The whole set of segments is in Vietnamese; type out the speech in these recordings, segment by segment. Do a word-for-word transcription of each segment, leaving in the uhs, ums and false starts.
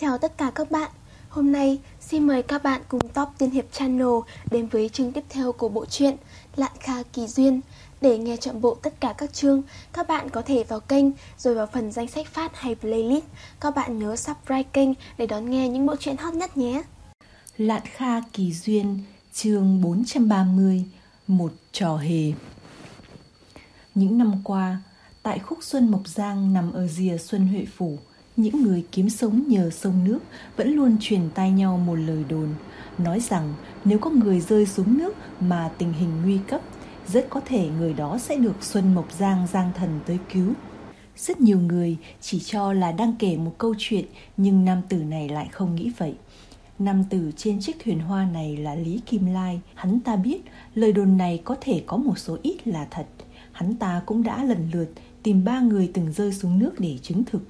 Chào tất cả các bạn. Hôm nay xin mời các bạn cùng Top Tiên Hiệp Channel đến với chương tiếp theo của bộ truyện Lạn Kha Kỳ Duyên. Để nghe trọn bộ tất cả các chương, các bạn có thể vào kênh rồi vào phần danh sách phát hay playlist. Các bạn nhớ subscribe kênh để đón nghe những bộ truyện hot nhất nhé. Lạn Kha Kỳ Duyên, chương bốn trăm ba mươi, một trò hề. Những năm qua, tại khúc Xuân Mộc Giang nằm ở rìa Xuân Huệ Phủ, những người kiếm sống nhờ sông nước vẫn luôn truyền tai nhau một lời đồn, nói rằng nếu có người rơi xuống nước mà tình hình nguy cấp, rất có thể người đó sẽ được Xuân Mộc Giang Giang Thần tới cứu. Rất nhiều người chỉ cho là đang kể một câu chuyện, nhưng nam tử này lại không nghĩ vậy. Nam tử trên chiếc thuyền hoa này là Lý Kim Lai. Hắn ta biết lời đồn này có thể có một số ít là thật. Hắn ta cũng đã lần lượt tìm ba người từng rơi xuống nước để chứng thực.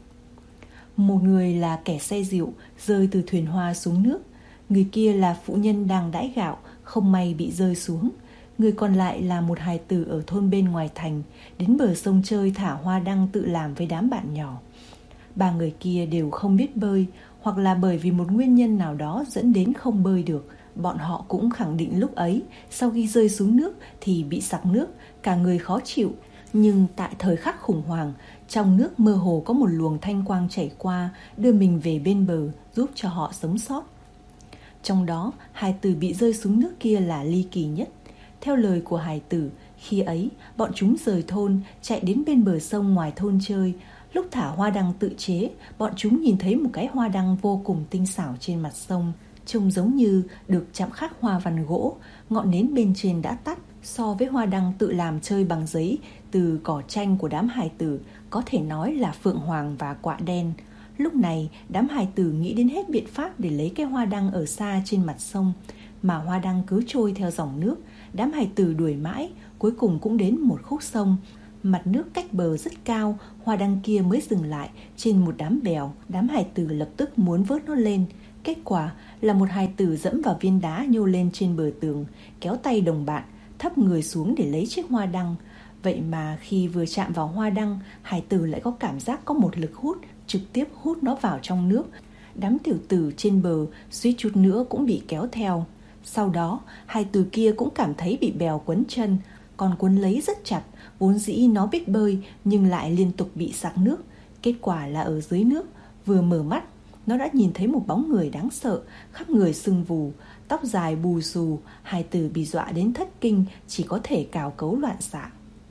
Một người là kẻ say rượu rơi từ thuyền hoa xuống nước. Người kia là phụ nhân đang đãi gạo, không may bị rơi xuống. Người còn lại là một hài tử ở thôn bên ngoài thành, đến bờ sông chơi thả hoa đăng tự làm với đám bạn nhỏ. Ba người kia đều không biết bơi, hoặc là bởi vì một nguyên nhân nào đó dẫn đến không bơi được. Bọn họ cũng khẳng định lúc ấy, sau khi rơi xuống nước thì bị sặc nước, cả người khó chịu. Nhưng tại thời khắc khủng hoảng, trong nước mơ hồ có một luồng thanh quang chảy qua, đưa mình về bên bờ, giúp cho họ sống sót. Trong đó, hài tử bị rơi xuống nước kia là ly kỳ nhất. Theo lời của hài tử, khi ấy, bọn chúng rời thôn, chạy đến bên bờ sông ngoài thôn chơi. Lúc thả hoa đăng tự chế, bọn chúng nhìn thấy một cái hoa đăng vô cùng tinh xảo trên mặt sông, trông giống như được chạm khắc hoa văn gỗ, ngọn nến bên trên đã tắt. So với hoa đăng tự làm chơi bằng giấy từ cỏ tranh của đám hài tử, có thể nói là phượng hoàng và quạ đen. Lúc này, đám hài tử nghĩ đến hết biện pháp để lấy cái hoa đăng ở xa trên mặt sông, mà hoa đăng cứ trôi theo dòng nước. Đám hài tử đuổi mãi, cuối cùng cũng đến một khúc sông. Mặt nước cách bờ rất cao, hoa đăng kia mới dừng lại trên một đám bèo. Đám hài tử lập tức muốn vớt nó lên. Kết quả là một hài tử dẫm vào viên đá nhô lên trên bờ tường, kéo tay đồng bạn, thấp người xuống để lấy chiếc hoa đăng. Vậy mà khi vừa chạm vào hoa đăng, hài tử lại có cảm giác có một lực hút, trực tiếp hút nó vào trong nước. Đám tiểu tử trên bờ suýt chút nữa cũng bị kéo theo. Sau đó, hài tử kia cũng cảm thấy bị bèo quấn chân, còn quấn lấy rất chặt. Vốn dĩ nó biết bơi nhưng lại liên tục bị sặc nước. Kết quả là ở dưới nước, vừa mở mắt, nó đã nhìn thấy một bóng người đáng sợ, khắp người sưng vù, tóc dài bù xù. Hài tử bị dọa đến thất kinh, chỉ có thể cào cấu loạn xạ.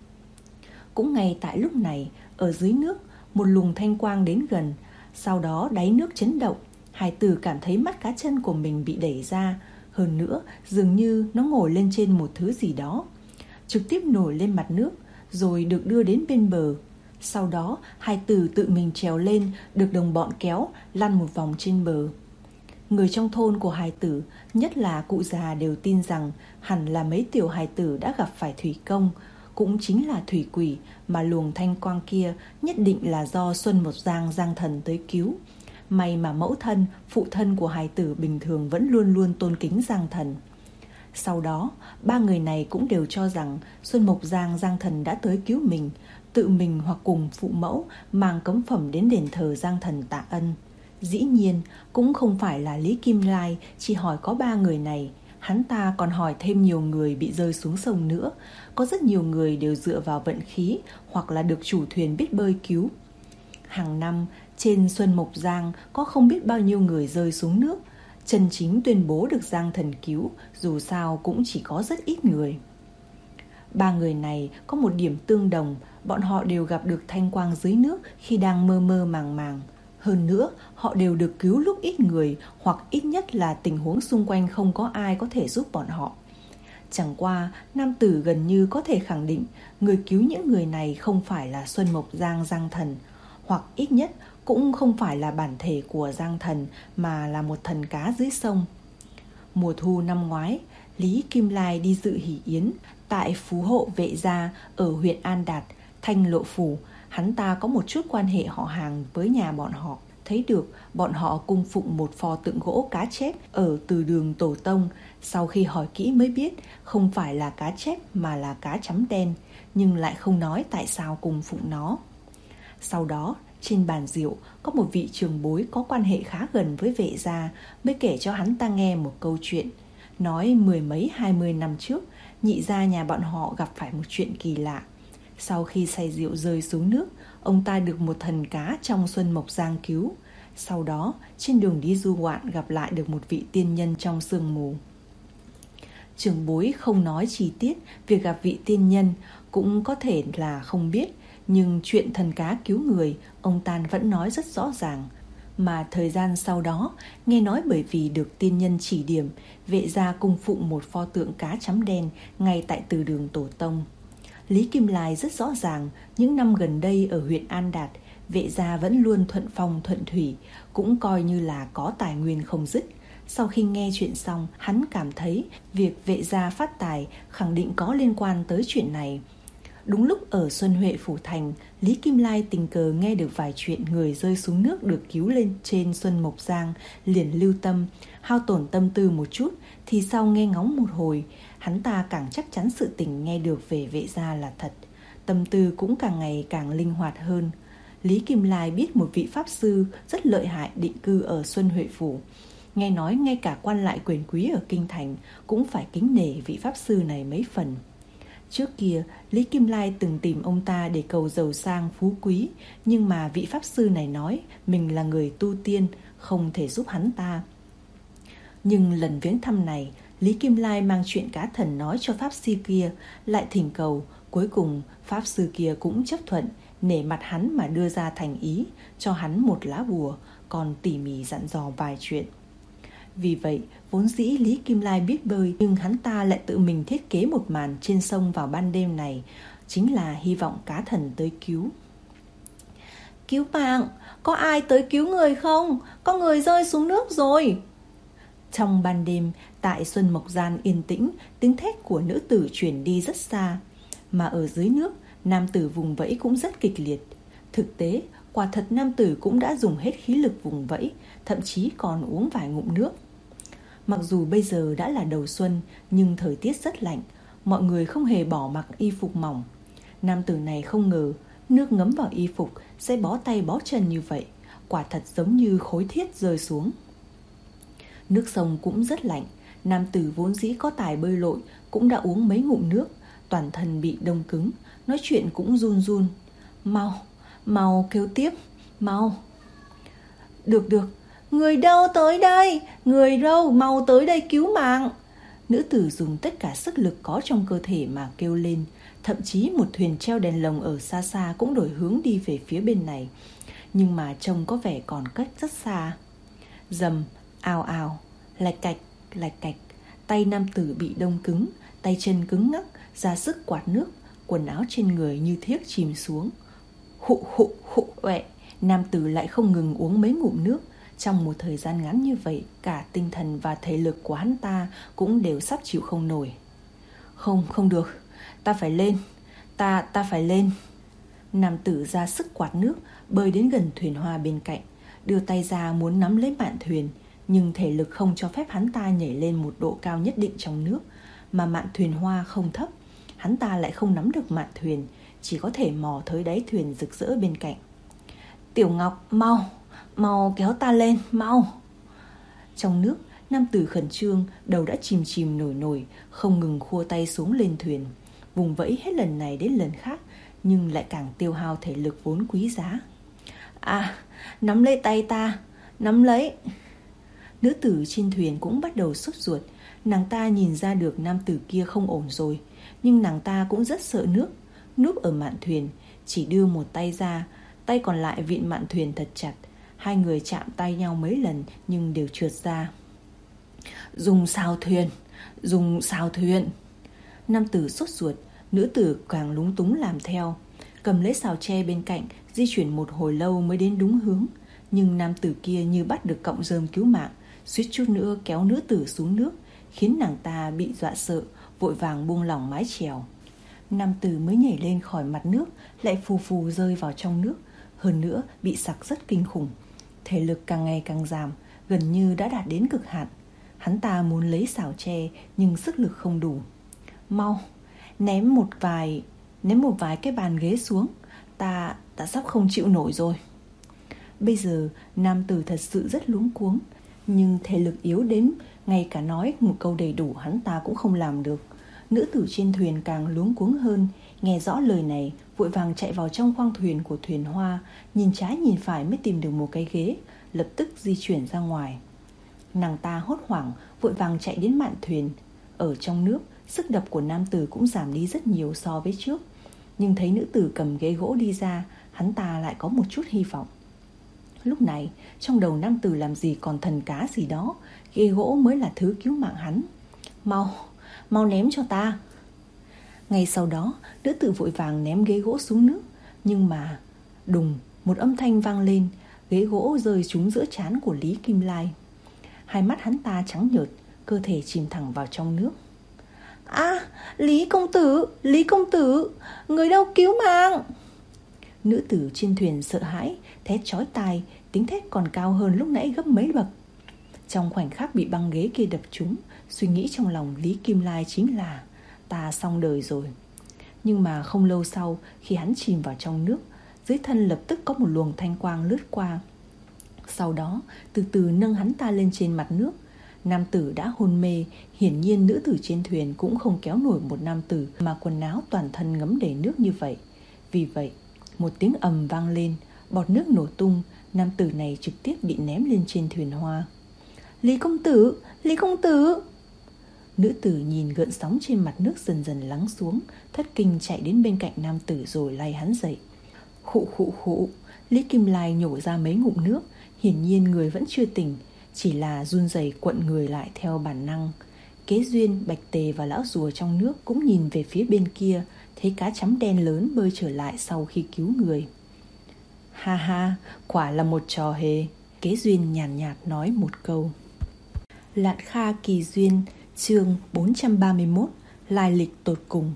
Cũng ngay tại lúc này, ở dưới nước, một luồng thanh quang đến gần. Sau đó đáy nước chấn động, hài tử cảm thấy mắt cá chân của mình bị đẩy ra. Hơn nữa, dường như nó ngồi lên trên một thứ gì đó, trực tiếp nổi lên mặt nước, rồi được đưa đến bên bờ. Sau đó, hài tử tự mình trèo lên, được đồng bọn kéo, lăn một vòng trên bờ. Người trong thôn của hài tử, nhất là cụ già, đều tin rằng hẳn là mấy tiểu hài tử đã gặp phải thủy công, cũng chính là thủy quỷ, mà luồng thanh quang kia nhất định là do Xuân Mộc Giang Giang Thần tới cứu. May mà mẫu thân, phụ thân của hài tử bình thường vẫn luôn luôn tôn kính Giang Thần. Sau đó, ba người này cũng đều cho rằng Xuân Mộc Giang Giang Thần đã tới cứu mình, tự mình hoặc cùng phụ mẫu mang cống phẩm đến đền thờ Giang Thần tạ ân. Dĩ nhiên, cũng không phải là Lý Kim Lai chỉ hỏi có ba người này. Hắn ta còn hỏi thêm nhiều người bị rơi xuống sông nữa. Có rất nhiều người đều dựa vào vận khí hoặc là được chủ thuyền biết bơi cứu. Hàng năm, trên Xuân Mộc Giang có không biết bao nhiêu người rơi xuống nước. Chân chính tuyên bố được Giang Thần cứu, dù sao cũng chỉ có rất ít người. Ba người này có một điểm tương đồng, bọn họ đều gặp được thanh quang dưới nước khi đang mơ mơ màng màng. Hơn nữa, họ đều được cứu lúc ít người, hoặc ít nhất là tình huống xung quanh không có ai có thể giúp bọn họ. Chẳng qua, nam tử gần như có thể khẳng định người cứu những người này không phải là Xuân Mộc Giang Giang Thần, hoặc ít nhất cũng không phải là bản thể của Giang Thần, mà là một thần cá dưới sông. Mùa thu năm ngoái, Lý Kim Lai đi dự hỷ yến tại Phú Hộ Vệ Gia ở huyện An Đạt, Thanh Lộ Phủ. Hắn ta có một chút quan hệ họ hàng với nhà bọn họ. Thấy được bọn họ cung phụng một pho tượng gỗ cá chép ở từ đường tổ tông. Sau khi hỏi kỹ mới biết không phải là cá chép mà là cá chấm đen, nhưng lại không nói tại sao cung phụng nó. Sau đó Trên bàn rượu có một vị trưởng bối có quan hệ khá gần với Vệ gia mới kể cho hắn ta nghe một câu chuyện. Nói mười mấy hai mươi năm trước, nhị gia nhà bọn họ gặp phải một chuyện kỳ lạ. Sau khi say rượu rơi xuống nước, ông ta được một thần cá trong Xuân Mộc Giang cứu. Sau đó, trên đường đi du ngoạn gặp lại được một vị tiên nhân trong sương mù. Trưởng bối không nói chi tiết việc gặp vị tiên nhân, cũng có thể là không biết, nhưng chuyện thần cá cứu người, ông ta vẫn nói rất rõ ràng. Mà thời gian sau đó, nghe nói bởi vì được tiên nhân chỉ điểm, Vệ gia cung phụng một pho tượng cá chấm đen ngay tại từ đường tổ tông. Lý Kim Lai rất rõ ràng, những năm gần đây ở huyện An Đạt, Vệ gia vẫn luôn thuận phong thuận thủy, cũng coi như là có tài nguyên không dứt. Sau khi nghe chuyện xong, hắn cảm thấy việc Vệ gia phát tài khẳng định có liên quan tới chuyện này. Đúng lúc ở Xuân Huệ Phủ Thành, Lý Kim Lai tình cờ nghe được vài chuyện người rơi xuống nước được cứu lên trên Xuân Mộc Giang, liền lưu tâm, hao tổn tâm tư một chút, thì sau nghe ngóng một hồi, hắn ta càng chắc chắn sự tình nghe được về Vệ gia là thật. Tâm tư cũng càng ngày càng linh hoạt hơn. Lý Kim Lai biết một vị pháp sư rất lợi hại định cư ở Xuân Huệ Phủ. Nghe nói ngay cả quan lại quyền quý ở Kinh Thành cũng phải kính nể vị pháp sư này mấy phần. Trước kia, Lý Kim Lai từng tìm ông ta để cầu giàu sang phú quý, nhưng mà vị pháp sư này nói mình là người tu tiên, không thể giúp hắn ta. Nhưng lần viếng thăm này, Lý Kim Lai mang chuyện cá thần nói cho pháp sư kia, lại thỉnh cầu, cuối cùng pháp sư kia cũng chấp thuận, nể mặt hắn mà đưa ra thành ý, cho hắn một lá bùa, còn tỉ mỉ dặn dò vài chuyện. Vì vậy, vốn dĩ Lý Kim Lai biết bơi, nhưng hắn ta lại tự mình thiết kế một màn trên sông vào ban đêm này, chính là hy vọng cá thần tới cứu. Cứu mạng, có ai tới cứu người không? Có người rơi xuống nước rồi. Trong ban đêm, tại Xuân Mộc Giang yên tĩnh, tiếng thét của nữ tử truyền đi rất xa. Mà ở dưới nước, nam tử vùng vẫy cũng rất kịch liệt. Thực tế, quả thật nam tử cũng đã dùng hết khí lực vùng vẫy, thậm chí còn uống vài ngụm nước. Mặc dù bây giờ đã là đầu xuân, nhưng thời tiết rất lạnh, mọi người không hề bỏ mặc y phục mỏng. Nam tử này không ngờ nước ngấm vào y phục sẽ bó tay bó chân như vậy, quả thật giống như khối thiết rơi xuống. Nước sông cũng rất lạnh, nam tử vốn dĩ có tài bơi lội cũng đã uống mấy ngụm nước, toàn thân bị đông cứng, nói chuyện cũng run run. Mau, mau kêu tiếp, mau. Được được, người đâu tới đây, người đâu mau tới đây cứu mạng. Nữ tử dùng tất cả sức lực có trong cơ thể mà kêu lên. Thậm chí một thuyền treo đèn lồng ở xa xa cũng đổi hướng đi về phía bên này, nhưng mà trông có vẻ còn cách rất xa. Dầm, ào ào, lạch cạch, lạch cạch. Tay nam tử bị đông cứng, tay chân cứng ngắc, ra sức quạt nước, quần áo trên người như thiếc chìm xuống. Hụ hụ hụ uệ, nam tử lại không ngừng uống mấy ngụm nước. Trong một thời gian ngắn như vậy, cả tinh thần và thể lực của hắn ta cũng đều sắp chịu không nổi. Không, không được, ta phải lên, ta, ta phải lên. Nam tử ra sức quạt nước, bơi đến gần thuyền hoa bên cạnh, đưa tay ra muốn nắm lấy mạn thuyền, nhưng thể lực không cho phép hắn ta nhảy lên một độ cao nhất định trong nước, mà mạn thuyền hoa không thấp, hắn ta lại không nắm được mạn thuyền, chỉ có thể mò tới đáy thuyền rực rỡ bên cạnh. Tiểu Ngọc, mau, mau kéo ta lên, mau. Trong nước, nam tử khẩn trương, đầu đã chìm chìm nổi nổi, không ngừng khua tay xuống lên thuyền, vùng vẫy hết lần này đến lần khác, nhưng lại càng tiêu hao thể lực vốn quý giá. À, nắm lấy tay ta, nắm lấy. Nữ tử trên thuyền cũng bắt đầu sốt ruột. Nàng ta nhìn ra được nam tử kia không ổn rồi, nhưng nàng ta cũng rất sợ nước. Núp ở mạn thuyền, chỉ đưa một tay ra, tay còn lại vịn mạn thuyền thật chặt. Hai người chạm tay nhau mấy lần nhưng đều trượt ra. Dùng sào thuyền, dùng sào thuyền. Nam tử sốt ruột, nữ tử càng lúng túng làm theo. Cầm lấy sào tre bên cạnh, di chuyển một hồi lâu mới đến đúng hướng. Nhưng nam tử kia như bắt được cọng rơm cứu mạng, suýt chút nữa kéo nữ tử xuống nước, khiến nàng ta bị dọa sợ, vội vàng buông lỏng mái chèo. Nam tử mới nhảy lên khỏi mặt nước, lại phù phù rơi vào trong nước, hơn nữa bị sặc rất kinh khủng. Thể lực càng ngày càng giảm, gần như đã đạt đến cực hạn. Hắn ta muốn lấy sào tre nhưng sức lực không đủ. Mau, ném một vài ném một vài cái bàn ghế xuống, ta ta sắp không chịu nổi rồi. Bây giờ nam tử thật sự rất luống cuống, nhưng thể lực yếu đến ngay cả nói một câu đầy đủ hắn ta cũng không làm được. Nữ tử trên thuyền càng luống cuống hơn, nghe rõ lời này vội vàng chạy vào trong khoang thuyền của thuyền hoa, nhìn trái nhìn phải mới tìm được một cái ghế, lập tức di chuyển ra ngoài. Nàng ta hốt hoảng vội vàng chạy đến mạn thuyền. Ở trong nước, sức đập của nam tử cũng giảm đi rất nhiều so với trước, nhưng thấy nữ tử cầm ghế gỗ đi ra, hắn ta lại có một chút hy vọng. Lúc này trong đầu nam tử làm gì còn thần cá gì đó, ghế gỗ mới là thứ cứu mạng hắn. Mau, mau ném cho ta. Ngay sau đó nữ tử vội vàng ném ghế gỗ xuống nước, nhưng mà đùng, một âm thanh vang lên, ghế gỗ rơi trúng giữa trán của Lý Kim Lai. Hai mắt hắn ta trắng nhợt, cơ thể chìm thẳng vào trong nước. À, Lý công tử, Lý công tử, người đâu cứu mạng. Nữ tử trên thuyền sợ hãi, thét chói tai, tiếng thét còn cao hơn lúc nãy gấp mấy bậc. Trong khoảnh khắc bị băng ghế kia đập trúng, suy nghĩ trong lòng Lý Kim Lai chính là ta xong đời rồi. Nhưng mà không lâu sau, khi hắn chìm vào trong nước, dưới thân lập tức có một luồng thanh quang lướt qua. Sau đó từ từ nâng hắn ta lên trên mặt nước. Nam tử đã hôn mê, hiển nhiên nữ tử trên thuyền cũng không kéo nổi một nam tử mà quần áo toàn thân ngấm đầy nước như vậy. Vì vậy một tiếng ầm vang lên, bọt nước nổ tung, nam tử này trực tiếp bị ném lên trên thuyền hoa. Lý công tử, Lý công tử. Nữ tử nhìn gợn sóng trên mặt nước dần dần lắng xuống, thất kinh chạy đến bên cạnh nam tử rồi lay hắn dậy. Khụ khụ khụ, Lý Kim Lai nhổ ra mấy ngụm nước, hiển nhiên người vẫn chưa tỉnh, chỉ là run rẩy cuộn người lại theo bản năng. Kế Duyên, Bạch Tề và lão rùa trong nước cũng nhìn về phía bên kia, thấy cá chấm đen lớn bơi trở lại sau khi cứu người. Ha ha, quả là một trò hề. Kế Duyên nhàn nhạt, nhạt nói một câu. Lạn Kha Kỳ Duyên, chương bốn trăm ba mươi mốt, lai lịch tột cùng.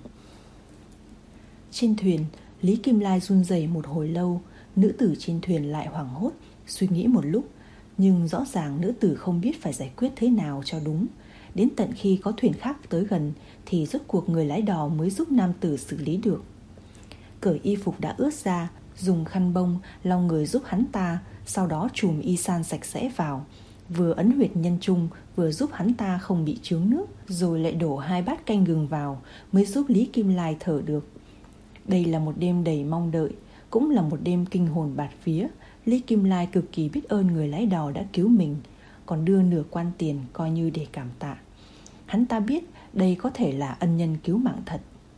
Trên thuyền, Lý Kim Lai run rẩy một hồi lâu, nữ tử trên thuyền lại hoảng hốt, suy nghĩ một lúc, nhưng rõ ràng nữ tử không biết phải giải quyết thế nào cho đúng. Đến tận khi có thuyền khác tới gần thì rốt cuộc người lái đò mới giúp nam tử xử lý được. Cởi y phục đã ướt ra, dùng khăn bông lau người giúp hắn ta, sau đó chùm y san sạch sẽ vào, vừa ấn huyệt nhân trung vừa giúp hắn ta không bị chướng nước, rồi lại đổ hai bát canh gừng vào mới giúp Lý Kim Lai thở được. Đây là một đêm đầy mong đợi, cũng là một đêm kinh hồn bạt vía. Lý Kim Lai cực kỳ biết ơn người lái đò đã cứu mình, còn đưa nửa quan tiền coi như để cảm tạ. Hắn ta biết đây có thể là ân nhân cứu mạng thật.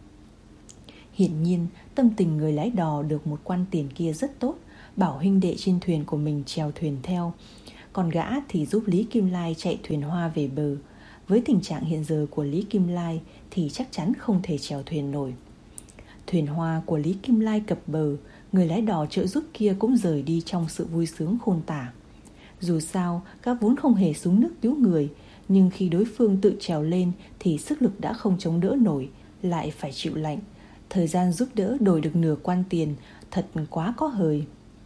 Hiển nhiên tâm tình người lái đò được một quan tiền kia rất tốt, bảo huynh đệ trên thuyền của mình chèo thuyền theo, còn gã thì giúp Lý Kim Lai chạy thuyền hoa về bờ. Với tình trạng hiện giờ của Lý Kim Lai thì chắc chắn không thể chèo thuyền nổi. Thuyền hoa của Lý Kim Lai cập bờ, người lái đò trợ giúp kia cũng rời đi trong sự vui sướng khôn tả. Dù sao, các vốn không hề xuống nước cứu người, nhưng khi đối phương tự trèo lên thì sức lực đã không chống đỡ nổi, lại phải chịu lạnh. Thời gian giúp đỡ đổi được nửa quan tiền, thật quá có hời.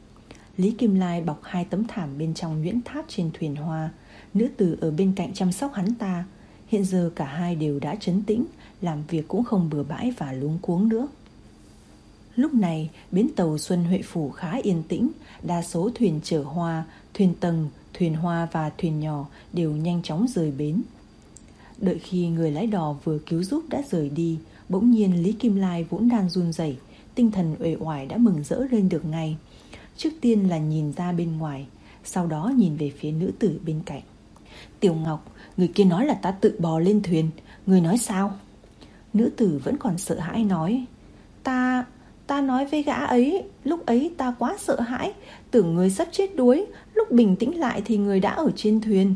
Lý Kim Lai bọc hai tấm thảm bên trong nhuyễn tháp trên thuyền hoa, nữ tử ở bên cạnh chăm sóc hắn ta. Hiện giờ cả hai đều đã trấn tĩnh, làm việc cũng không bừa bãi và luống cuống nữa. Lúc này, bến tàu Xuân Huệ Phủ khá yên tĩnh, đa số thuyền chở hoa, thuyền tầng, thuyền hoa và thuyền nhỏ đều nhanh chóng rời bến. Đợi khi người lái đò vừa cứu giúp đã rời đi, bỗng nhiên Lý Kim Lai vốn đang run rẩy, tinh thần uể oải đã mừng rỡ lên được ngay. Trước tiên là nhìn ra bên ngoài, sau đó nhìn về phía nữ tử bên cạnh. Tiểu Ngọc, người kia nói là ta tự bò lên thuyền, người nói sao? Nữ tử vẫn còn sợ hãi nói. Ta... Ta nói với gã ấy, lúc ấy ta quá sợ hãi, tưởng người sắp chết đuối, lúc bình tĩnh lại thì người đã ở trên thuyền.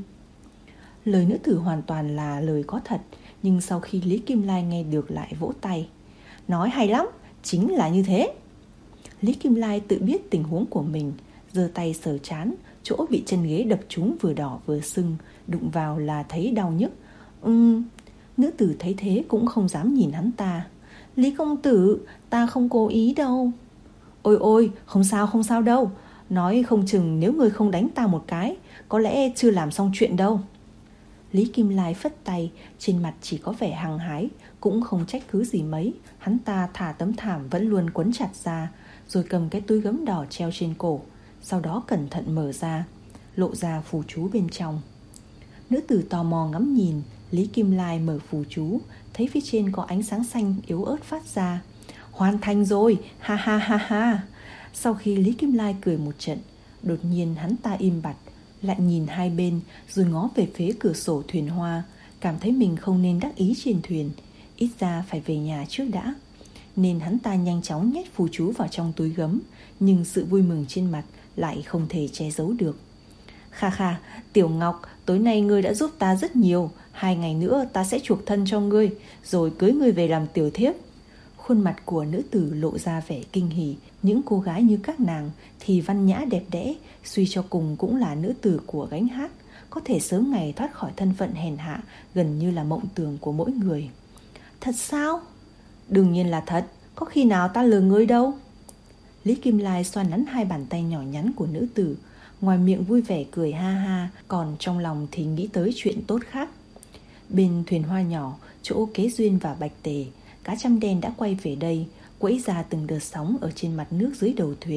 Lời nữ tử hoàn toàn là lời có thật, nhưng sau khi Lý Kim Lai nghe được lại vỗ tay. Nói hay lắm, chính là như thế. Lý Kim Lai tự biết tình huống của mình, giơ tay sờ trán, chỗ bị chân ghế đập trúng vừa đỏ vừa sưng, đụng vào là thấy đau nhức. Ừm, nữ tử thấy thế cũng không dám nhìn hắn ta. Lý công tử, ta không cố ý đâu. Ôi ôi, không sao không sao đâu. Nói không chừng nếu người không đánh ta một cái, có lẽ chưa làm xong chuyện đâu. Lý Kim Lai phất tay, trên mặt chỉ có vẻ hăng hái, cũng không trách cứ gì mấy. Hắn ta thả tấm thảm vẫn luôn quấn chặt ra, rồi cầm cái túi gấm đỏ treo trên cổ, sau đó cẩn thận mở ra, lộ ra phù chú bên trong. Nữ tử tò mò ngắm nhìn. Lý Kim Lai mở phù chú, thấy phía trên có ánh sáng xanh yếu ớt phát ra. Hoàn thành rồi, ha ha ha ha. Sau khi Lý Kim Lai cười một trận, đột nhiên hắn ta im bặt, lại nhìn hai bên, rồi ngó về phía cửa sổ thuyền hoa, cảm thấy mình không nên đắc ý trên thuyền, ít ra phải về nhà trước đã. Nên hắn ta nhanh chóng nhét phù chú vào trong túi gấm, nhưng sự vui mừng trên mặt lại không thể che giấu được. Kha kha, Tiểu Ngọc, tối nay ngươi đã giúp ta rất nhiều, hai ngày nữa ta sẽ chuộc thân cho ngươi, rồi cưới ngươi về làm tiểu thiếp. Khuôn mặt của nữ tử lộ ra vẻ kinh hỉ. Những cô gái như các nàng thì văn nhã đẹp đẽ, suy cho cùng cũng là nữ tử của gánh hát, có thể sớm ngày thoát khỏi thân phận hèn hạ, gần như là mộng tưởng của mỗi người. Thật sao? Đương nhiên là thật, có khi nào ta lừa ngươi đâu. Lý Kim Lai xoa nắn hai bàn tay nhỏ nhắn của nữ tử, ngoài miệng vui vẻ cười ha ha, còn trong lòng thì nghĩ tới chuyện tốt khác. Bên thuyền hoa nhỏ, chỗ Kế Duyên và Bạch Tề, cá chăm đen đã quay về đây, quẫy ra từng đợt sóng ở trên mặt nước dưới đầu thuyền.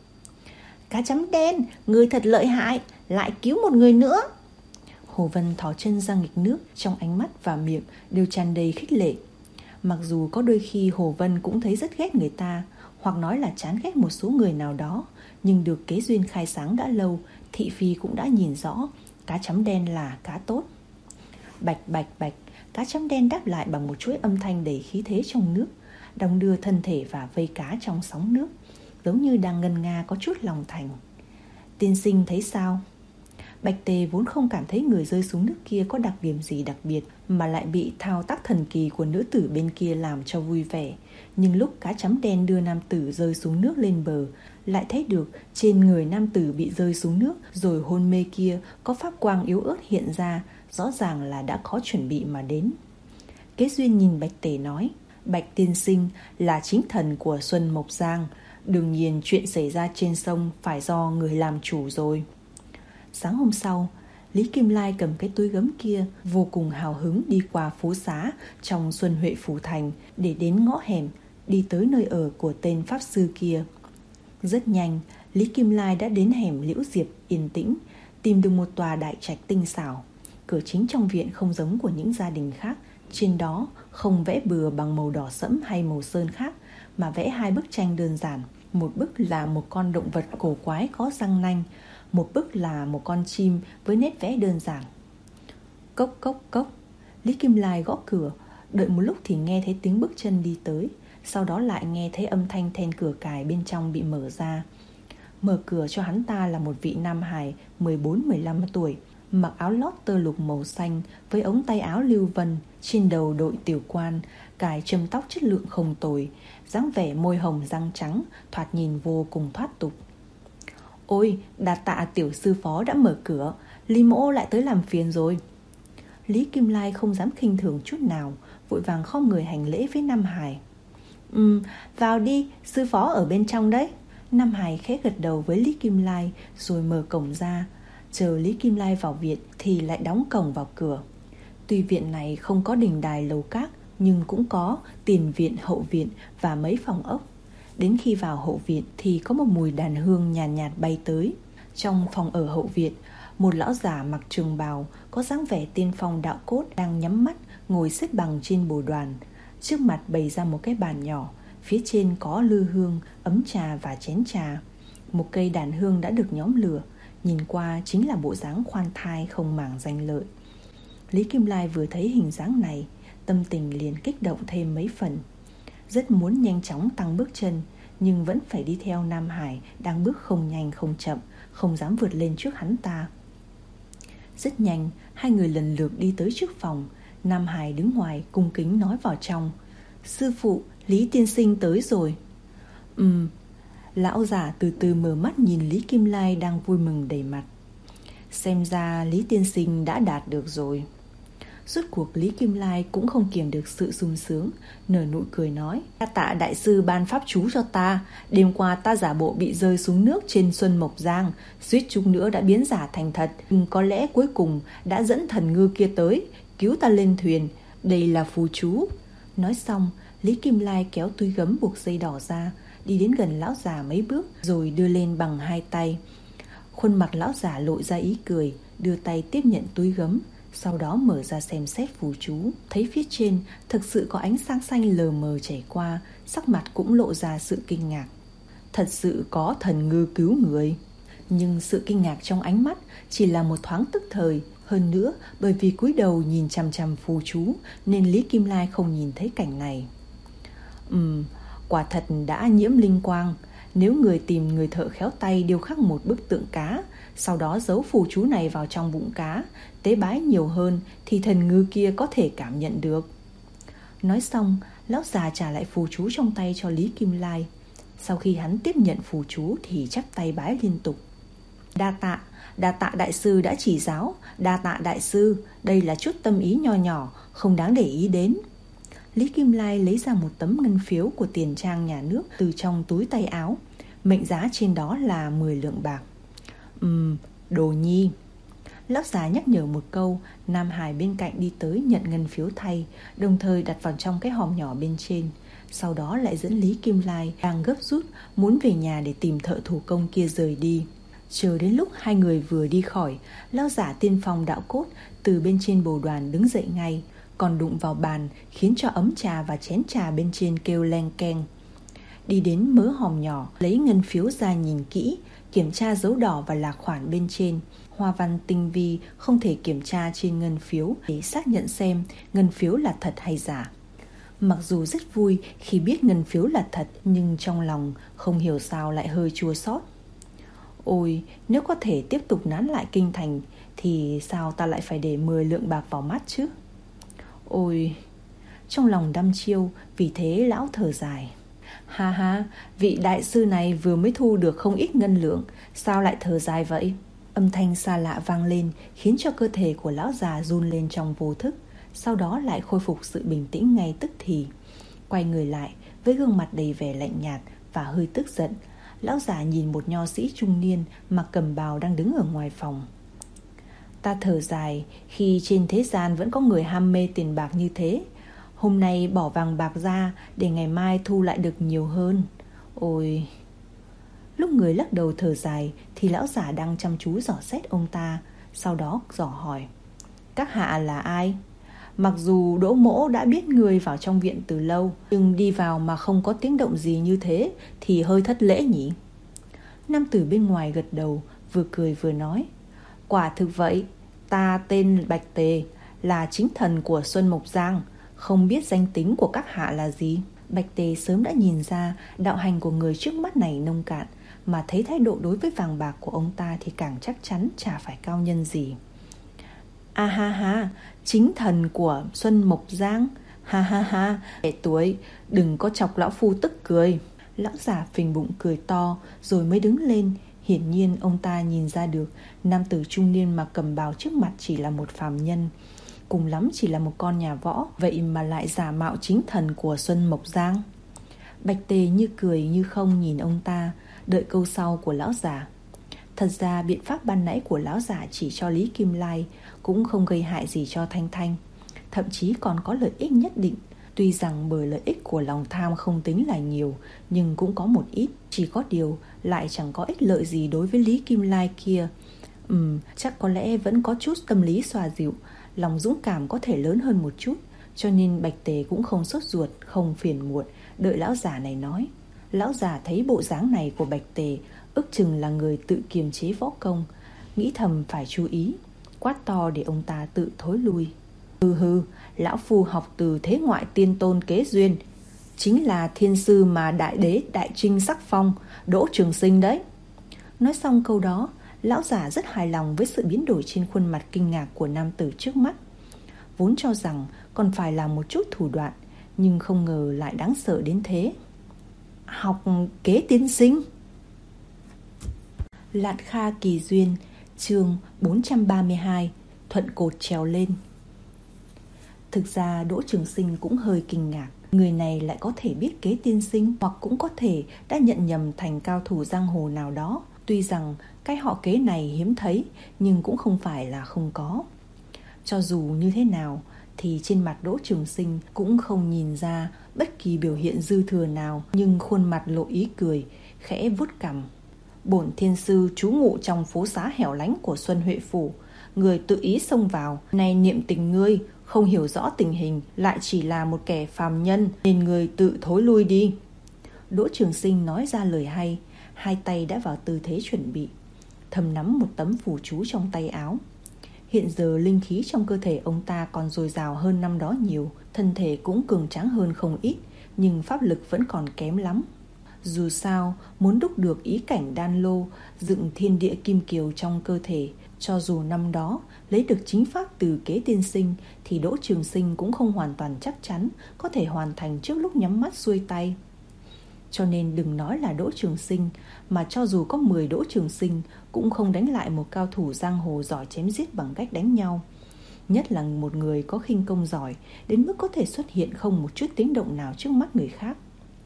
Cá chấm đen, người thật lợi hại, lại cứu một người nữa. Hồ Vân thò chân ra nghịch nước, trong ánh mắt và miệng đều tràn đầy khích lệ. Mặc dù có đôi khi Hồ Vân cũng thấy rất ghét người ta, hoặc nói là chán ghét một số người nào đó, nhưng được Kế Duyên khai sáng đã lâu, thị phi cũng đã nhìn rõ cá chấm đen là cá tốt. Bạch bạch bạch, cá chấm đen đáp lại bằng một chuỗi âm thanh đầy khí thế trong nước, đong đưa thân thể và vây cá trong sóng nước, giống như đang ngân nga có chút lòng thành. Tiên sinh thấy sao? Bạch Tề vốn không cảm thấy người rơi xuống nước kia có đặc điểm gì đặc biệt, mà lại bị thao tác thần kỳ của nữ tử bên kia làm cho vui vẻ. Nhưng lúc cá chấm đen đưa nam tử rơi xuống nước lên bờ, lại thấy được trên người nam tử bị rơi xuống nước rồi hôn mê kia có pháp quang yếu ớt hiện ra, rõ ràng là đã có chuẩn bị mà đến. Kế Duyên nhìn Bạch Tề nói, Bạch tiên sinh là chính thần của Xuân Mộc Giang, đương nhiên chuyện xảy ra trên sông phải do người làm chủ rồi. Sáng hôm sau, Lý Kim Lai cầm cái túi gấm kia, vô cùng hào hứng đi qua phố xá trong Xuân Huệ Phủ Thành để đến ngõ hẻm, đi tới nơi ở của tên pháp sư kia. Rất nhanh, Lý Kim Lai đã đến hẻm Liễu Diệp yên tĩnh, tìm được một tòa đại trạch tinh xảo. Cửa chính trong viện không giống của những gia đình khác, trên đó không vẽ bừa bằng màu đỏ sẫm hay màu sơn khác, mà vẽ hai bức tranh đơn giản. Một bức là một con động vật cổ quái có răng nanh, một bức là một con chim với nét vẽ đơn giản. Cốc cốc cốc, Lý Kim Lai gõ cửa, đợi một lúc thì nghe thấy tiếng bước chân đi tới, sau đó lại nghe thấy âm thanh then cửa cài bên trong bị mở ra. Mở cửa cho hắn ta là một vị nam hài mười bốn mười lăm tuổi, mặc áo lót tơ lục màu xanh với ống tay áo lưu vân, trên đầu đội tiểu quan, cài châm tóc chất lượng không tồi, dáng vẻ môi hồng răng trắng, thoạt nhìn vô cùng thoát tục. Ôi, đa tạ tiểu sư phó đã mở cửa, Lý mỗ lại tới làm phiền rồi. Lý Kim Lai không dám khinh thường chút nào, vội vàng khom người hành lễ với Nam Hải. Ừ, vào đi, sư phó ở bên trong đấy. Nam Hải khẽ gật đầu với Lý Kim Lai rồi mở cổng ra. Chờ Lý Kim Lai vào viện thì lại đóng cổng vào cửa. Tuy viện này không có đình đài lầu các, nhưng cũng có tiền viện, hậu viện và mấy phòng ốc. Đến khi vào hậu viện thì có một mùi đàn hương nhàn nhạt, nhạt bay tới. Trong phòng ở hậu viện, một lão già mặc trường bào có dáng vẻ tiên phong đạo cốt đang nhắm mắt ngồi xếp bằng trên bồ đoàn. Trước mặt bày ra một cái bàn nhỏ, phía trên có lư hương, ấm trà và chén trà. Một cây đàn hương đã được nhóm lửa, nhìn qua chính là bộ dáng khoan thai không màng danh lợi. Lý Kim Lai vừa thấy hình dáng này, tâm tình liền kích động thêm mấy phần. Rất muốn nhanh chóng tăng bước chân, nhưng vẫn phải đi theo Nam Hải đang bước không nhanh không chậm, không dám vượt lên trước hắn ta. Rất nhanh, hai người lần lượt đi tới trước phòng. Nam Hải đứng ngoài cung kính nói vào trong, sư phụ, Lý tiên sinh tới rồi. Ừm. Lão giả từ từ mở mắt nhìn Lý Kim Lai đang vui mừng đầy mặt. Xem ra Lý tiên sinh đã đạt được rồi. Rốt cuộc Lý Kim Lai cũng không kiềm được sự sung sướng, nở nụ cười nói, đa tạ đại sư ban pháp chú cho ta. Đêm qua ta giả bộ bị rơi xuống nước trên Xuân Mộc Giang, suýt chút nữa đã biến giả thành thật, nhưng có lẽ cuối cùng đã dẫn thần ngư kia tới, cứu ta lên thuyền. Đây là phù chú. Nói xong, Lý Kim Lai kéo túi gấm buộc dây đỏ ra, đi đến gần lão già mấy bước rồi đưa lên bằng hai tay. Khuôn mặt lão già lộ ra ý cười, đưa tay tiếp nhận túi gấm, sau đó mở ra xem xét phù chú. Thấy phía trên thực sự có ánh sáng xanh lờ mờ chảy qua, sắc mặt cũng lộ ra sự kinh ngạc. Thật sự có thần ngư cứu người. Nhưng sự kinh ngạc trong ánh mắt chỉ là một thoáng tức thời. Hơn nữa, bởi vì cúi đầu nhìn chằm chằm phù chú nên Lý Kim Lai không nhìn thấy cảnh này. Ừm, quả thật đã nhiễm linh quang. Nếu người tìm người thợ khéo tay điêu khắc một bức tượng cá, sau đó giấu phù chú này vào trong bụng cá, tế bái nhiều hơn thì thần ngư kia có thể cảm nhận được. Nói xong, lão già trả lại phù chú trong tay cho Lý Kim Lai. Sau khi hắn tiếp nhận phù chú thì chắp tay bái liên tục. Đa tạ, đa tạ đại sư đã chỉ giáo, đa tạ đại sư, đây là chút tâm ý nho nhỏ, không đáng để ý đến. Lý Kim Lai lấy ra một tấm ngân phiếu của tiền trang nhà nước từ trong túi tay áo, mệnh giá trên đó là mười lượng bạc. Ừm, đồ nhi. Lão già nhắc nhở một câu, Nam Hải bên cạnh đi tới nhận ngân phiếu thay, đồng thời đặt vào trong cái hòm nhỏ bên trên. Sau đó lại dẫn Lý Kim Lai đang gấp rút muốn về nhà để tìm thợ thủ công kia rời đi. Chờ đến lúc hai người vừa đi khỏi, lão giả tiên phong đạo cốt từ bên trên bồ đoàn đứng dậy ngay, còn đụng vào bàn khiến cho ấm trà và chén trà bên trên kêu leng keng. Đi đến mớ hòm nhỏ, lấy ngân phiếu ra nhìn kỹ, kiểm tra dấu đỏ và lạc khoản bên trên. Hoa văn tinh vi không thể kiểm tra trên ngân phiếu để xác nhận xem ngân phiếu là thật hay giả. Mặc dù rất vui khi biết ngân phiếu là thật, nhưng trong lòng không hiểu sao lại hơi chua xót. Ôi, nếu có thể tiếp tục nán lại kinh thành thì sao ta lại phải để mười lượng bạc vào mắt chứ? Ôi, trong lòng đăm chiêu, vì thế lão thở dài. Ha ha, vị đại sư này vừa mới thu được không ít ngân lượng, sao lại thở dài vậy? Âm thanh xa lạ vang lên khiến cho cơ thể của lão già run lên trong vô thức, sau đó lại khôi phục sự bình tĩnh ngay tức thì. Quay người lại với gương mặt đầy vẻ lạnh nhạt và hơi tức giận, lão già nhìn một nho sĩ trung niên mặc cẩm bào đang đứng ở ngoài phòng. Ta thở dài khi trên thế gian vẫn có người ham mê tiền bạc như thế. Hôm nay bỏ vàng bạc ra để ngày mai thu lại được nhiều hơn. Ôi... Lúc người lắc đầu thở dài thì lão giả đang chăm chú dò xét ông ta, sau đó dò hỏi: Các hạ là ai? Mặc dù Đỗ Mỗ đã biết người vào trong viện từ lâu, nhưng đi vào mà không có tiếng động gì như thế thì hơi thất lễ nhỉ? Nam tử bên ngoài gật đầu, vừa cười vừa nói: Quả thực vậy, ta tên Bạch Tề, là chính thần của Xuân Mộc Giang, không biết danh tính của các hạ là gì. Bạch Tề sớm đã nhìn ra đạo hành của người trước mắt này nông cạn, mà thấy thái độ đối với vàng bạc của ông ta thì càng chắc chắn chả phải cao nhân gì. A ha ha, chính thần của Xuân Mộc Giang. Ha ha ha, trẻ tuổi, đừng có chọc lão phu tức cười. Lão già phình bụng cười to rồi mới đứng lên. Hiển nhiên ông ta nhìn ra được nam tử trung niên mà cầm bào trước mặt chỉ là một phàm nhân, cùng lắm chỉ là một con nhà võ, vậy mà lại giả mạo chính thần của Xuân Mộc Giang. Bạch Tề như cười như không nhìn ông ta, đợi câu sau của lão già. Thật ra biện pháp ban nãy của lão già chỉ cho Lý Kim Lai cũng không gây hại gì cho Thanh Thanh, thậm chí còn có lợi ích nhất định. Tuy rằng bởi lợi ích của lòng tham không tính là nhiều, nhưng cũng có một ít. Chỉ có điều lại chẳng có ích lợi gì đối với Lý Kim Lai kia. Ừm, chắc có lẽ vẫn có chút tâm lý xoa dịu, lòng dũng cảm có thể lớn hơn một chút, cho nên Bạch Tề cũng không sốt ruột, không phiền muộn, đợi lão già này nói. Lão già thấy bộ dáng này của Bạch Tề, ước chừng là người tự kiềm chế võ công, nghĩ thầm phải chú ý, quát to để ông ta tự thối lui. Hừ hừ, lão phu học từ thế ngoại tiên tôn Kế Duyên, chính là thiên sư mà đại đế Đại Trinh sắc phong, Đỗ Trường Sinh đấy. Nói xong câu đó, lão già rất hài lòng với sự biến đổi trên khuôn mặt kinh ngạc của nam tử trước mắt. Vốn cho rằng còn phải là một chút thủ đoạn, nhưng không ngờ lại đáng sợ đến thế. Học Kế tiên sinh. Lạn Kha Kỳ Duyên, chương bốn trăm ba mươi hai, thuận cột trèo lên. Thực ra Đỗ Trường Sinh cũng hơi kinh ngạc, người này lại có thể biết Kế tiên sinh, hoặc cũng có thể đã nhận nhầm thành cao thủ giang hồ nào đó. Tuy rằng cái họ Kế này hiếm thấy, nhưng cũng không phải là không có. Cho dù như thế nào thì trên mặt Đỗ Trường Sinh cũng không nhìn ra bất kỳ biểu hiện dư thừa nào, nhưng khuôn mặt lộ ý cười, khẽ vuốt cằm. Bổn thiên sư trú ngụ trong phố xá hẻo lánh của Xuân Huệ Phủ, người tự ý xông vào, nay niệm tình ngươi, không hiểu rõ tình hình, lại chỉ là một kẻ phàm nhân, nên người tự thối lui đi. Đỗ Trường Sinh nói ra lời hay, hai tay đã vào tư thế chuẩn bị, thầm nắm một tấm phù chú trong tay áo. Hiện giờ linh khí trong cơ thể ông ta còn dồi dào hơn năm đó nhiều, thân thể cũng cường tráng hơn không ít, nhưng pháp lực vẫn còn kém lắm. Dù sao, muốn đúc được ý cảnh đan lô, dựng thiên địa kim kiều trong cơ thể, cho dù năm đó lấy được chính pháp từ Kế tiên sinh, thì Đỗ Trường Sinh cũng không hoàn toàn chắc chắn có thể hoàn thành trước lúc nhắm mắt xuôi tay. Cho nên đừng nói là Đỗ Trường Sinh, mà cho dù có mười Đỗ Trường Sinh cũng không đánh lại một cao thủ giang hồ giỏi chém giết bằng cách đánh nhau. Nhất là một người có khinh công giỏi đến mức có thể xuất hiện không một chút tiếng động nào trước mắt người khác.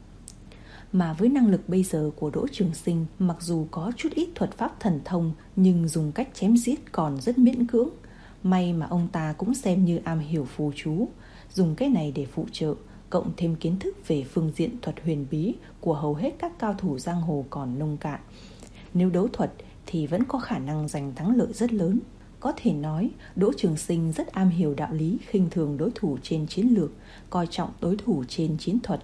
Mà với năng lực bây giờ của Đỗ Trường Sinh, mặc dù có chút ít thuật pháp thần thông, nhưng dùng cách chém giết còn rất miễn cưỡng. May mà ông ta cũng xem như am hiểu phù chú, dùng cái này để phụ trợ, cộng thêm kiến thức về phương diện thuật huyền bí của hầu hết các cao thủ giang hồ còn nông cạn. Nếu đấu thuật thì vẫn có khả năng giành thắng lợi rất lớn. Có thể nói, Đỗ Trường Sinh rất am hiểu đạo lý khinh thường đối thủ trên chiến lược, coi trọng đối thủ trên chiến thuật.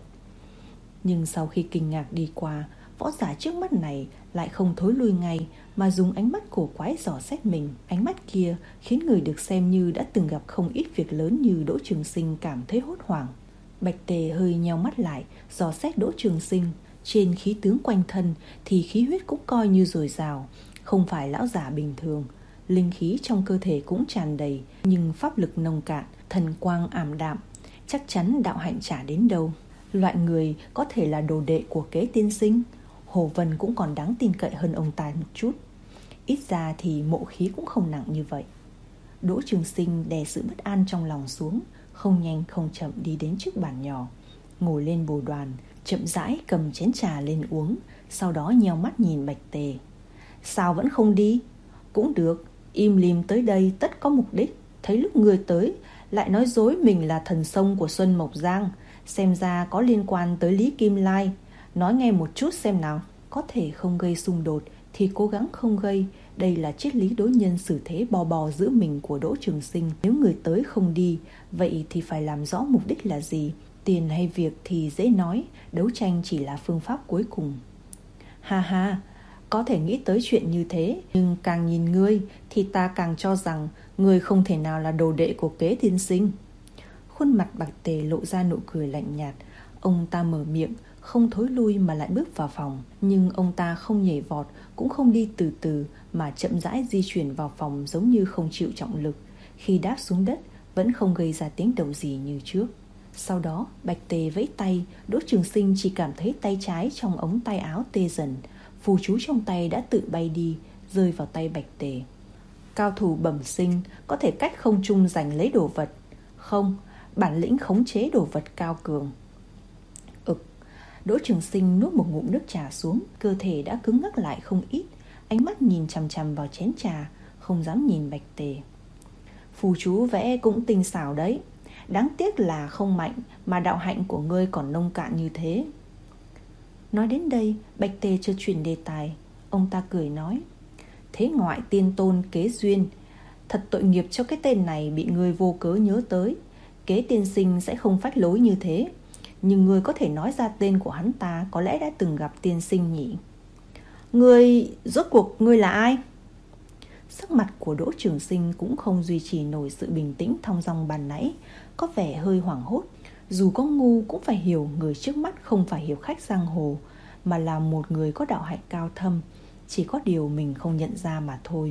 Nhưng sau khi kinh ngạc đi qua, võ giả trước mắt này lại không thối lui ngay, mà dùng ánh mắt cổ quái dò xét mình. Ánh mắt kia khiến người được xem như đã từng gặp không ít việc lớn như Đỗ Trường Sinh cảm thấy hốt hoảng. Bạch Tề hơi nheo mắt lại, dò xét Đỗ Trường Sinh. Trên khí tướng quanh thân thì khí huyết cũng coi như dồi dào, không phải lão giả bình thường. Linh khí trong cơ thể cũng tràn đầy, nhưng pháp lực nông cạn, thần quang ảm đạm, chắc chắn đạo hạnh chả đến đâu. Loại người có thể là đồ đệ của Kế tiên sinh, Hồ Vân cũng còn đáng tin cậy hơn ông ta một chút. Ít ra thì mộ khí cũng không nặng như vậy. Đỗ Trường Sinh đè sự bất an trong lòng xuống, không nhanh không chậm đi đến trước bàn nhỏ, ngồi lên bồ đoàn, chậm rãi cầm chén trà lên uống, sau đó nheo mắt nhìn Bạch Tề. Sao vẫn không đi? Cũng được, im lìm tới đây tất có mục đích. Thấy lúc người tới lại nói dối mình là thần sông của Xuân Mộc Giang, xem ra có liên quan tới Lý Kim Lai. Nói nghe một chút xem nào. Có thể không gây xung đột thì cố gắng không gây. Đây là triết lý đối nhân xử thế bò bò giữa mình của Đỗ Trường Sinh. Nếu người tới không đi, vậy thì phải làm rõ mục đích là gì. Tiền hay việc thì dễ nói, đấu tranh chỉ là phương pháp cuối cùng. Ha ha, có thể nghĩ tới chuyện như thế, nhưng càng nhìn ngươi thì ta càng cho rằng ngươi không thể nào là đồ đệ của Kế tiên sinh. Khuôn mặt Bạch Tề lộ ra nụ cười lạnh nhạt. Ông ta mở miệng, không thối lui mà lại bước vào phòng. Nhưng ông ta không nhảy vọt, cũng không đi từ từ, mà chậm rãi di chuyển vào phòng giống như không chịu trọng lực. Khi đáp xuống đất vẫn không gây ra tiếng động gì như trước. Sau đó Bạch Tề vẫy tay, Đỗ Trường Sinh chỉ cảm thấy tay trái trong ống tay áo tê dần. Phù chú trong tay đã tự bay đi, rơi vào tay Bạch Tề. Cao thủ bẩm sinh có thể cách không trung giành lấy đồ vật. Không, bản lĩnh khống chế đồ vật cao cường. Ực. Đỗ Trường Sinh nuốt một ngụm nước trà xuống, cơ thể đã cứng ngắc lại không ít, ánh mắt nhìn chằm chằm vào chén trà, không dám nhìn Bạch Tề. Phù chú vẽ cũng tinh xảo đấy, đáng tiếc là không mạnh, mà đạo hạnh của ngươi còn nông cạn như thế. Nói đến đây, Bạch Tề chợt chuyển đề tài. Ông ta cười nói: Thế ngoại tiên tôn Kế duyên, thật tội nghiệp cho cái tên này bị ngươi vô cớ nhớ tới. Kế tiên sinh sẽ không phách lối như thế, nhưng ngươi có thể nói ra tên của hắn ta, có lẽ đã từng gặp tiên sinh nhỉ? Ngươi, rốt cuộc ngươi là ai? Sắc mặt của Đỗ Trường Sinh cũng không duy trì nổi sự bình tĩnh thong dong ban nãy, có vẻ hơi hoảng hốt. Dù có ngu cũng phải hiểu người trước mắt không phải hiệp khách giang hồ, mà là một người có đạo hạnh cao thâm, chỉ có điều mình không nhận ra mà thôi.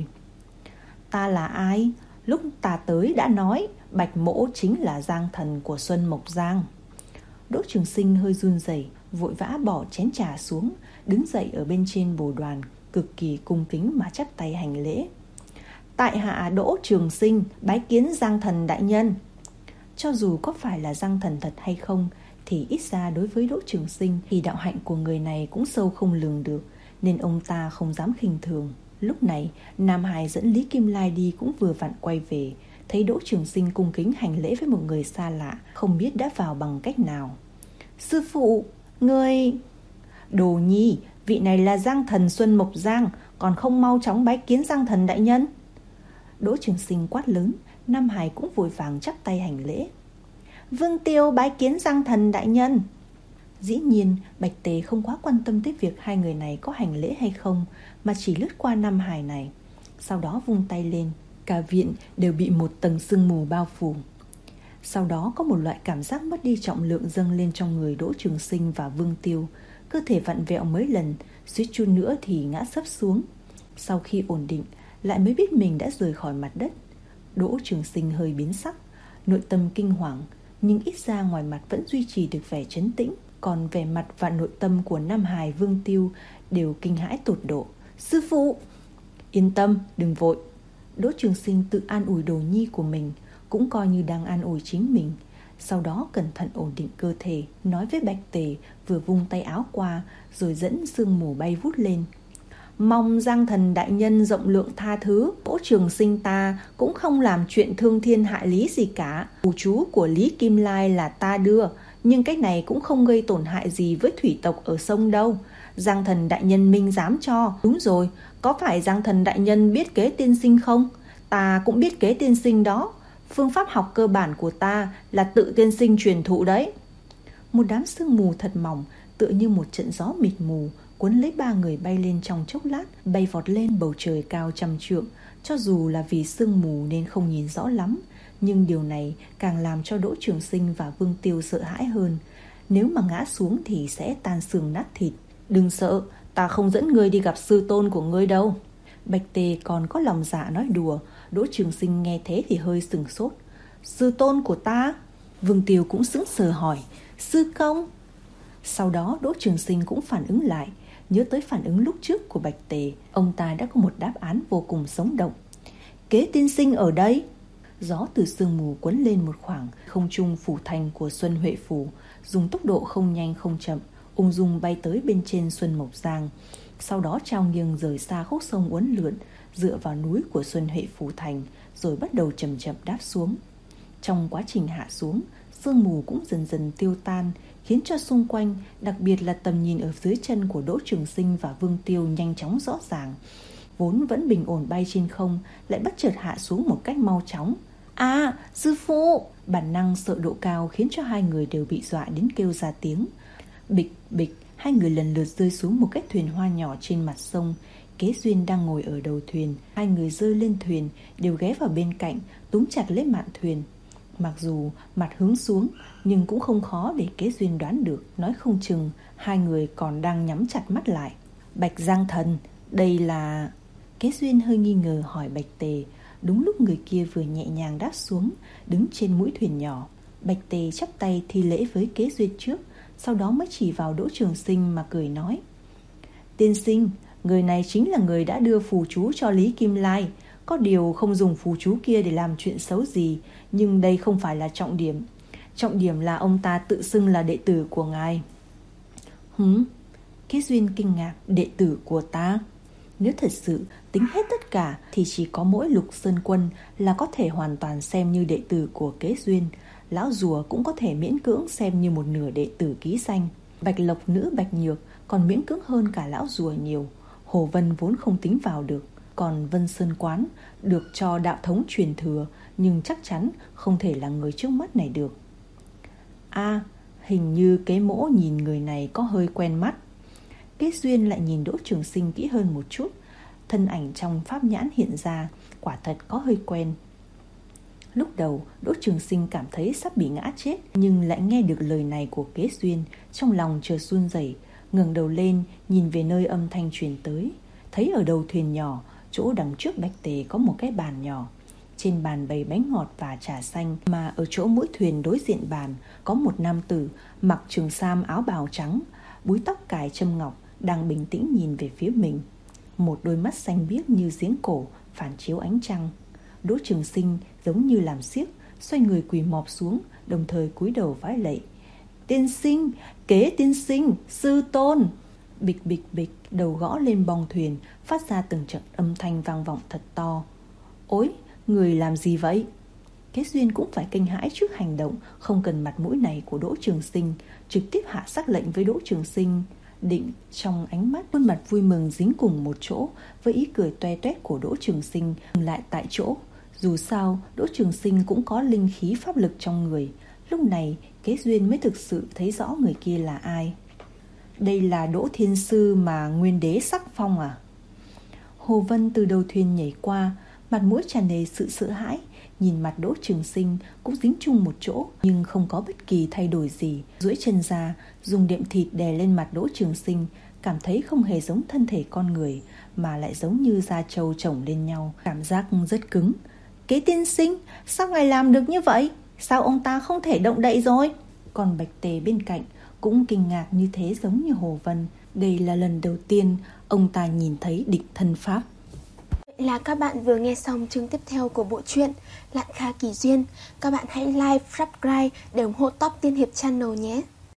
Ta là ai? Lúc ta tới đã nói Bạch Mỗ chính là giang thần của Xuân Mộc Giang. Đỗ Trường Sinh hơi run rẩy, vội vã bỏ chén trà xuống, đứng dậy ở bên trên bồ đoàn, cực kỳ cung kính mà chắp tay hành lễ. Tại hạ Đỗ Trường Sinh bái kiến giang thần đại nhân. Cho dù có phải là giang thần thật hay không, thì ít ra đối với Đỗ Trường Sinh thì đạo hạnh của người này cũng sâu không lường được, nên ông ta không dám khinh thường. Lúc này Nam Hải dẫn Lý Kim Lai đi cũng vừa vặn quay về, thấy Đỗ Trường Sinh cung kính hành lễ với một người xa lạ, không biết đã vào bằng cách nào. Sư phụ, người... Đồ nhi, vị này là Giang Thần Xuân Mộc Giang, còn không mau chóng bái kiến Giang Thần đại nhân. Đỗ Trường Sinh quát lớn, Nam Hải cũng vội vàng chắp tay hành lễ. Vương Tiêu bái kiến Giang Thần đại nhân. Dĩ nhiên Bạch Tề không quá quan tâm tới việc hai người này có hành lễ hay không, mà chỉ lướt qua Nam Hải này, sau đó vung tay lên. Cả viện đều bị một tầng sương mù bao phủ. Sau đó có một loại cảm giác mất đi trọng lượng dâng lên trong người Đỗ Trường Sinh và Vương Tiêu. Cơ thể vặn vẹo mấy lần, suýt chút nữa thì ngã sấp xuống. Sau khi ổn định, lại mới biết mình đã rời khỏi mặt đất. Đỗ Trường Sinh hơi biến sắc, nội tâm kinh hoàng, nhưng ít ra ngoài mặt vẫn duy trì được vẻ trấn tĩnh. Còn vẻ mặt và nội tâm của Nam Hải, Vương Tiêu đều kinh hãi tột độ. Sư phụ! Yên tâm, đừng vội. Đỗ Trường Sinh tự an ủi đồ nhi của mình, cũng coi như đang an ủi chính mình. Sau đó cẩn thận ổn định cơ thể, nói với Bạch Tề, vừa vung tay áo qua, rồi dẫn sương mù bay vút lên. Mong Giang Thần đại nhân rộng lượng tha thứ, Đỗ Trường Sinh ta cũng không làm chuyện thương thiên hại lý gì cả. Phù chú của Lý Kim Lai là ta đưa, nhưng cái này cũng không gây tổn hại gì với thủy tộc ở sông đâu. Giang Thần đại nhân minh giám cho. Đúng rồi, có phải Giang Thần đại nhân biết kế tiên sinh không? Ta cũng biết kế tiên sinh đó. Phương pháp học cơ bản của ta là tự tiên sinh truyền thụ đấy. Một đám sương mù thật mỏng, tựa như một trận gió mịt mù, cuốn lấy ba người bay lên trong chốc lát, bay vọt lên bầu trời cao trăm trượng. Cho dù là vì sương mù nên không nhìn rõ lắm, nhưng điều này càng làm cho Đỗ Trường Sinh và Vương Tiêu sợ hãi hơn. Nếu mà ngã xuống thì sẽ tan xương nát thịt. Đừng sợ, ta không dẫn ngươi đi gặp sư tôn của ngươi đâu. Bạch Tề còn có lòng dạ nói đùa. Đỗ Trường Sinh nghe thế thì hơi sừng sốt. Sư tôn của ta? Vương Tiêu cũng sững sờ hỏi. Sư công? Sau đó Đỗ Trường Sinh cũng phản ứng lại, nhớ tới phản ứng lúc trước của Bạch Tề. Ông ta đã có một đáp án vô cùng sống động. Kế tiên sinh ở đây. Gió từ sương mù quấn lên một khoảng không trung phủ thành của Xuân Huệ Phủ, dùng tốc độ không nhanh không chậm, ung dung bay tới bên trên Xuân Mộc Giang. Sau đó trao nghiêng rời xa khúc sông uốn lượn, dựa vào núi của Xuân Huệ Phủ thành, rồi bắt đầu chậm chậm đáp xuống. Trong quá trình hạ xuống, sương mù cũng dần dần tiêu tan, khiến cho xung quanh, đặc biệt là tầm nhìn ở dưới chân của Đỗ Trường Sinh và Vương Tiêu nhanh chóng rõ ràng. Vốn vẫn bình ổn bay trên không, lại bất chợt hạ xuống một cách mau chóng. À, sư phụ! Bản năng sợ độ cao khiến cho hai người đều bị dọa đến kêu ra tiếng. Bịch bịch, hai người lần lượt rơi xuống một cái thuyền hoa nhỏ trên mặt sông. Kế Duyên đang ngồi ở đầu thuyền. Hai người rơi lên thuyền, đều ghé vào bên cạnh, túm chặt lấy mạn thuyền. Mặc dù mặt hướng xuống, nhưng cũng không khó để Kế Duyên đoán được. Nói không chừng hai người còn đang nhắm chặt mắt lại. Bạch Giang Thần, đây là... Kế Duyên hơi nghi ngờ hỏi Bạch Tề. Đúng lúc người kia vừa nhẹ nhàng đáp xuống, đứng trên mũi thuyền nhỏ. Bạch Tề chắp tay thi lễ với Kế Duyên trước, sau đó mới chỉ vào Đỗ Trường Sinh mà cười nói. Tiên sinh, người này chính là người đã đưa phù chú cho Lý Kim Lai. Có điều không dùng phù chú kia để làm chuyện xấu gì, nhưng đây không phải là trọng điểm. Trọng điểm là ông ta tự xưng là đệ tử của ngài. Hửm? Kế Duyên kinh ngạc. Đệ tử của ta? Nếu thật sự tính hết tất cả thì chỉ có mỗi Lục Sơn Quân là có thể hoàn toàn xem như đệ tử của Kế Duyên. Lão rùa cũng có thể miễn cưỡng xem như một nửa đệ tử ký danh. Bạch Lộc nữ Bạch Nhược còn miễn cưỡng hơn cả lão rùa nhiều. Hồ Vân vốn không tính vào được. Còn Vân Sơn Quán được cho đạo thống truyền thừa, nhưng chắc chắn không thể là người trước mắt này được. À, hình như Kế Mỗ nhìn người này có hơi quen mắt. Kế Duyên lại nhìn Đỗ Trường Sinh kỹ hơn một chút. Thân ảnh trong pháp nhãn hiện ra, quả thật có hơi quen. Lúc đầu Đỗ Trường Sinh cảm thấy sắp bị ngã chết, nhưng lại nghe được lời này của Kế Duyên, trong lòng chợt run rẩy, ngẩng đầu lên nhìn về nơi âm thanh truyền tới. Thấy ở đầu thuyền nhỏ, chỗ đằng trước Bạch Tề có một cái bàn nhỏ. Trên bàn bày bánh ngọt và trà xanh, mà ở chỗ mũi thuyền đối diện bàn có một nam tử mặc trường sam áo bào trắng, búi tóc cài châm ngọc, đang bình tĩnh nhìn về phía mình. Một đôi mắt xanh biếc như giếng cổ phản chiếu ánh trăng. Đỗ Trường Sinh giống như làm xiếc, xoay người quỳ mọp xuống, đồng thời cúi đầu vái lạy. Tiên sinh, Kế tiên sinh, sư tôn. Bịch bịch bịch, đầu gõ lên bong thuyền, phát ra từng trận âm thanh vang vọng thật to. Ôi, người làm gì vậy? Kế Duyên cũng phải kinh hãi trước hành động không cần mặt mũi này của Đỗ Trường Sinh, trực tiếp hạ sắc lệnh với Đỗ Trường Sinh. Định trong ánh mắt khuôn mặt vui mừng dính cùng một chỗ với ý cười toe toét của Đỗ Trường Sinh dừng lại tại chỗ. Dù sao, Đỗ Trường Sinh cũng có linh khí pháp lực trong người. Lúc này, Kế Duyên mới thực sự thấy rõ người kia là ai. Đây là Đỗ Thiên Sư mà Nguyên Đế sắc phong à? Hồ Vân từ đầu thuyền nhảy qua, mặt mũi tràn đầy sự sợ hãi, nhìn mặt Đỗ Trường Sinh cũng dính chung một chỗ, nhưng không có bất kỳ thay đổi gì. Duỗi chân ra, dùng đệm thịt đè lên mặt Đỗ Trường Sinh, cảm thấy không hề giống thân thể con người, mà lại giống như da trâu chồng lên nhau, cảm giác rất cứng. Kế tiên sinh, sao ngài làm được như vậy? Sao ông ta không thể động đậy rồi? Còn Bạch Tề bên cạnh cũng kinh ngạc như thế, giống như Hồ Vân. Đây là lần đầu tiên ông ta nhìn thấy địch thân pháp. Vậy là các bạn vừa nghe xong chương tiếp theo của bộ truyện Lạn Kha Kỳ Duyên. Các bạn hãy like, subscribe để ủng hộ Top Tiên Hiệp Channel nhé.